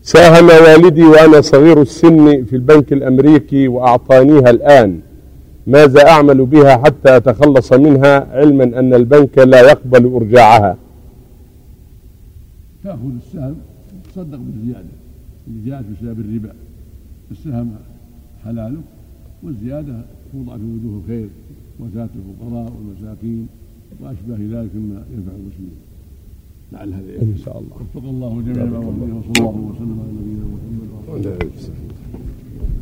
ساهم والدي وأنا صغير السن في البنك الأمريكي وأعطانيها الآن، ماذا أعمل بها حتى أتخلص منها، علما أن البنك لا يقبل إرجاعها؟ تأخذ السهم تصدق بالزيادة اللي جاءت بسبب الربا. السهم حلالك والزيادة توضع في وجوه الخير، وزكاة الفقراء والمساكين وأشباه ذلك مما ينفع المسلمين. لعل هذا إن شاء الله. وفق الله جميعا وصلى الله وسلم على نبينا محمد وعلى آله وصحبه.